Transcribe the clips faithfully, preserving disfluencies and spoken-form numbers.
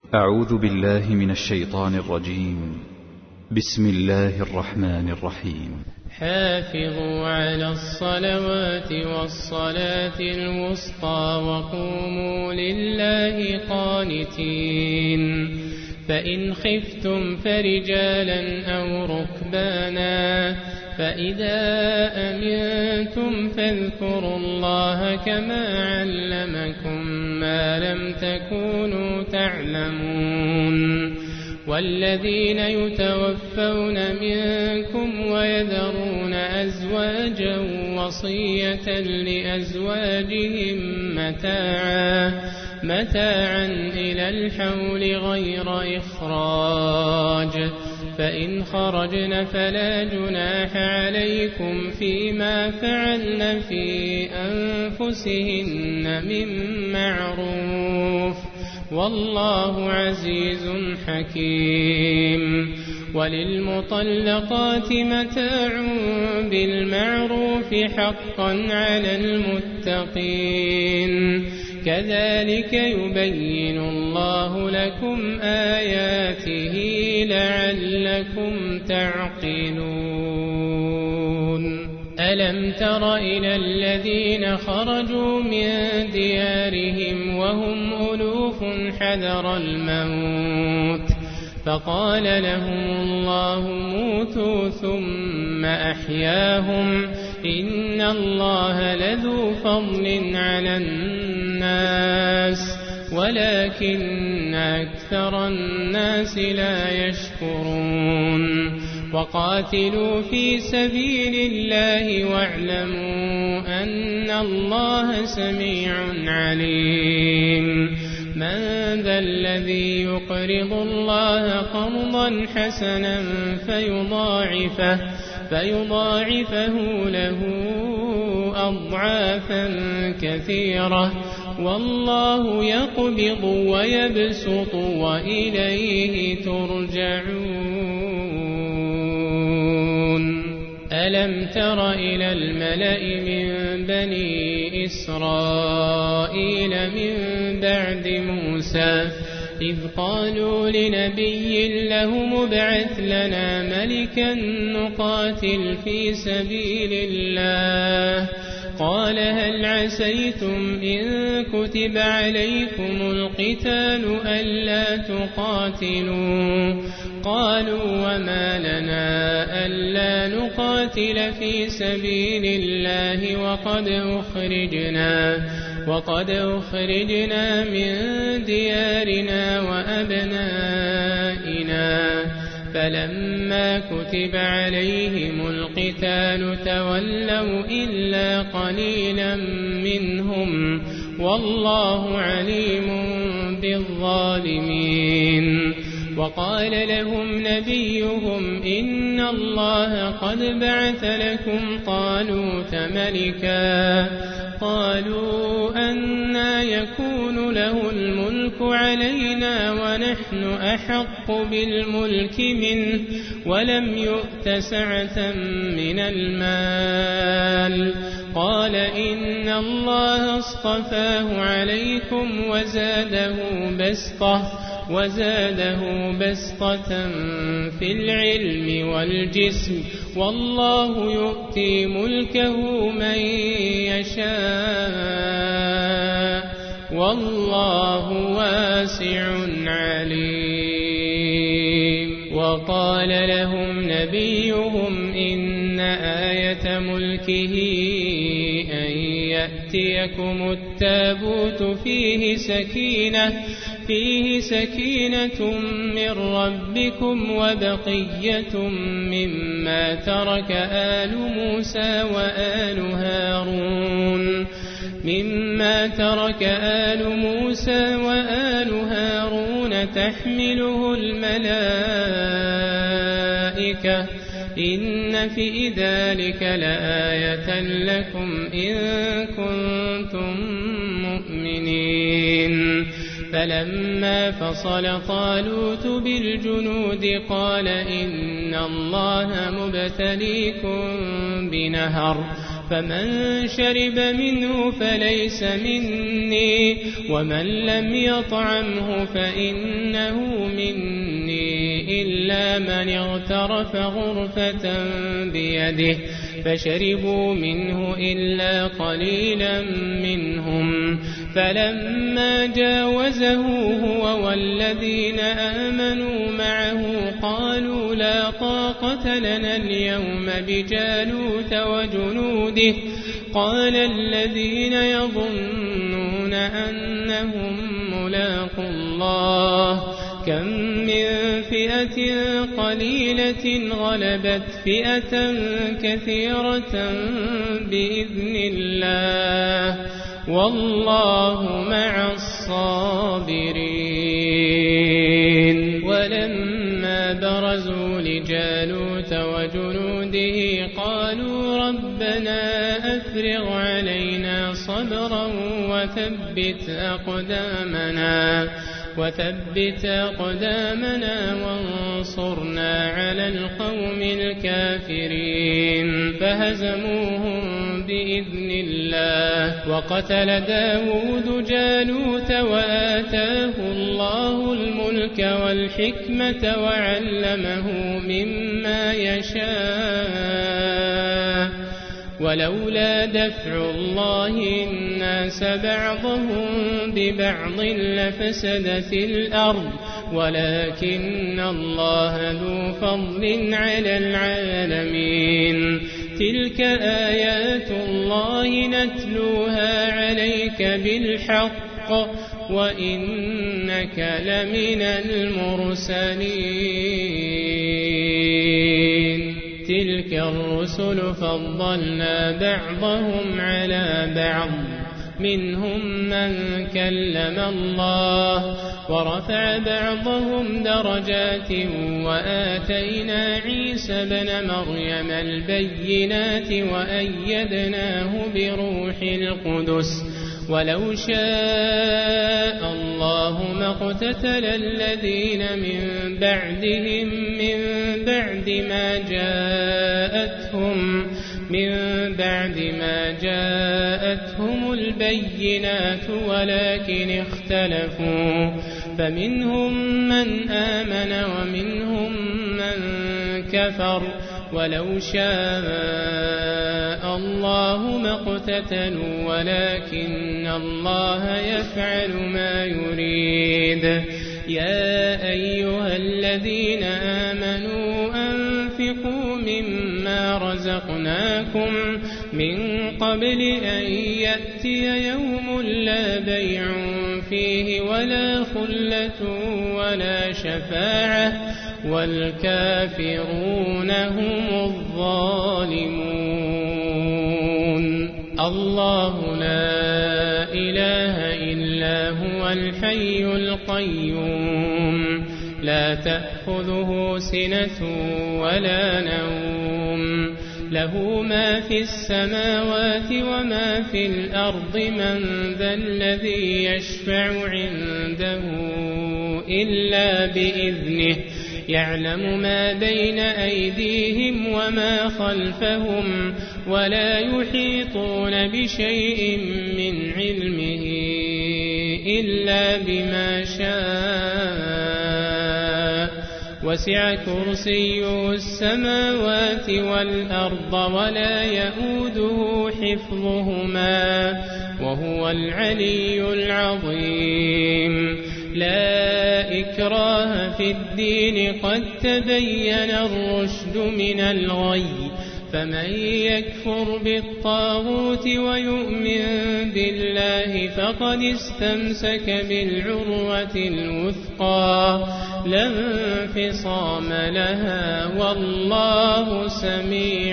أعوذ بالله من الشيطان الرجيم. بسم الله الرحمن الرحيم. حافظوا على الصلوات والصلاة الوسطى وقوموا لله قانتين. فإن خفتم فرجالا أو ركبانا فإذا أمنتم فاذكروا الله كما علمكم ما لم تكونوا تعلمون. والذين يتوفون منكم ويذرون أزواجا وصية لأزواجهم متاعا متاعا إلى الحول غير إخراج، فإن خرجن فلا جناح عليكم فيما فعلن في أنفسهن من معروف، والله عزيز حكيم. وللمطلقات متاع بالمعروف حقا على المتقين، كذلك يبين الله لكم آياته لعلكم تعقلون. ألم تر إلى الذين خرجوا من ديارهم وهم ألوف حذر الموت فقال لهم الله موتوا ثم أحياهم، إن الله لذو فضل على الناس ولكن أكثر الناس لا يشكرون. وقاتلوا في سبيل الله واعلموا أن الله سميع عليم. من ذا الذي يقرض الله قرضا حسنا فيضاعفه, فيضاعفه له أضعافا كثيرة، والله يقبض ويبسط وإليه ترجعون. ألم تر إلى الملأ من بني إسرائيل من بعد موسى إذ قالوا لنبي له مبعث لنا ملكا نقاتل في سبيل الله، قال هل عسيتم إن كتب عليكم القتال ألا تقاتلوا؟ قالوا وما لنا ألا نقاتل في سبيل الله وقد أخرجنا وقد أخرجنا من ديارنا وأبنائنا. فلما كتب عليهم القتال تولوا إلا قليلا منهم، والله عليم بالظالمين. وقال لهم نبيهم إن الله قد بعث لكم طالوت ملكا. قالوا أنى يكون له الملك علينا ونحن أحق بالملك منه ولم يؤت سعة من المال. قال إن الله اصطفاه عليكم وزاده بسطة وزاده بسطة في العلم والجسم، والله يؤتي ملكه من يشاء والله واسع عليم. وقال لهم نبيهم إن آية ملكه أن يأتيكم التابوت فيه سكينة فيه سكينة من ربكم وبقية مما ترك آل موسى وآل هارون مما ترك آل موسى وآل هارون تحمله الملائكة إن في ذلك لآية لكم إن كنتم مؤمنين. فلما فصل طالوت بالجنود قال إن الله مبتليكم بنهر فمن شرب منه فليس مني ومن لم يطعمه فإنه مني إلا من اغترف غرفة بيده فشربوا منه إلا قليلا منهم فلما جاوزه هو والذين آمنوا معه قالوا لا طاقة لنا اليوم بجالوت وجنوده قال الذين يظنون أنهم ملاقو الله كم من فئة قليلة غلبت فئة كثيرة بإذن الله والله مع الصابرين. ولما برزوا لجالوت وجنوده قالوا ربنا أفرغ علينا صبرا وثبت أقدامنا وثبت أقدامنا وانصرنا على القوم الكافرين فهزموهم بإذن الله. وقتل داود جالوت وآتاه الله الملك والحكمة وعلمه مما يشاء ولولا دفع الله الناس بعضهم ببعض لفسدت الأرض ولكن الله ذو فضل على العالمين. تلك آيات الله نتلوها عليك بالحق وإنك لمن المرسلين. تلك الرسل فضلنا بعضهم على بعض منهم من كلم الله ورفع بعضهم درجات وآتينا عيسى بن مريم البينات وأيدناه بروح القدس ولو شاء الله ما اقتتل الذين من بعدهم من بعد ما جاءتهم من بعد ما جاءتهم البينات ولكن اختلفوا فمنهم من آمن ومنهم من كفر ولو شاء الله ما اقتتلوا ولكن الله يفعل ما يريد. يا أيها الذين آمنوا أنفقوا مما رزقناكم من قبل أن يأتي يوم لا بيع فيه ولا خلة ولا شفاعة والكافرون هم الظالمون. الله لا إله إلا هو الحي القيوم لا تأخذه سنة ولا نوم له ما في السماوات وما في الأرض من ذا الذي يشفع عنده إلا بإذنه يعلم ما بين أيديهم وما خلفهم ولا يحيطون بشيء من علمه إلا بما شاء وسع كرسيه السماوات والأرض ولا يئوده حفظهما وهو العلي العظيم. لا إكراه في الدين قد تبين الرشد من الغي فمن يكفر بالطاغوت ويؤمن بالله فقد استمسك بالعروة الوثقى لا انفصام لها والله سميع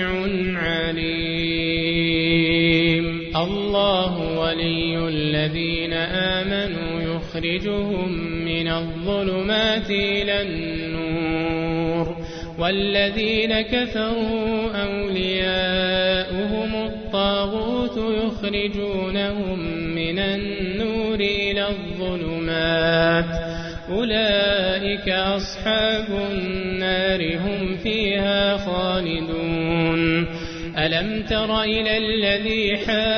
عليم. الله ولي الذين آمنوا يخرجهم من الظلمات إلى النور والذين كفروا أولياؤهم الطاغوت يخرجونهم من النور إلى الظلمات أولئك أصحاب النار هم فيها خالدون. ألم تر إلى الذي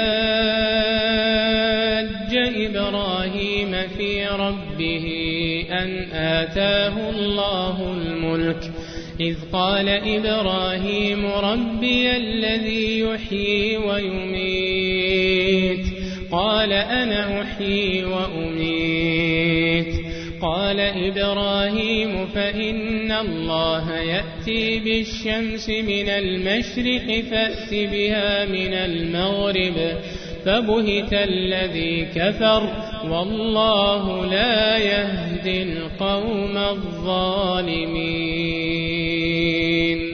حاج إبراهيم في ربه أن آتاه الله الملك إذ قال إبراهيم ربي الذي يحيي ويميت قال أنا أحيي وأميت قال إبراهيم فإن الله يأتي بالشمس من المشرق فأت بها من المغرب فبهت الذي كفر والله لا يهدي القوم الظالمين.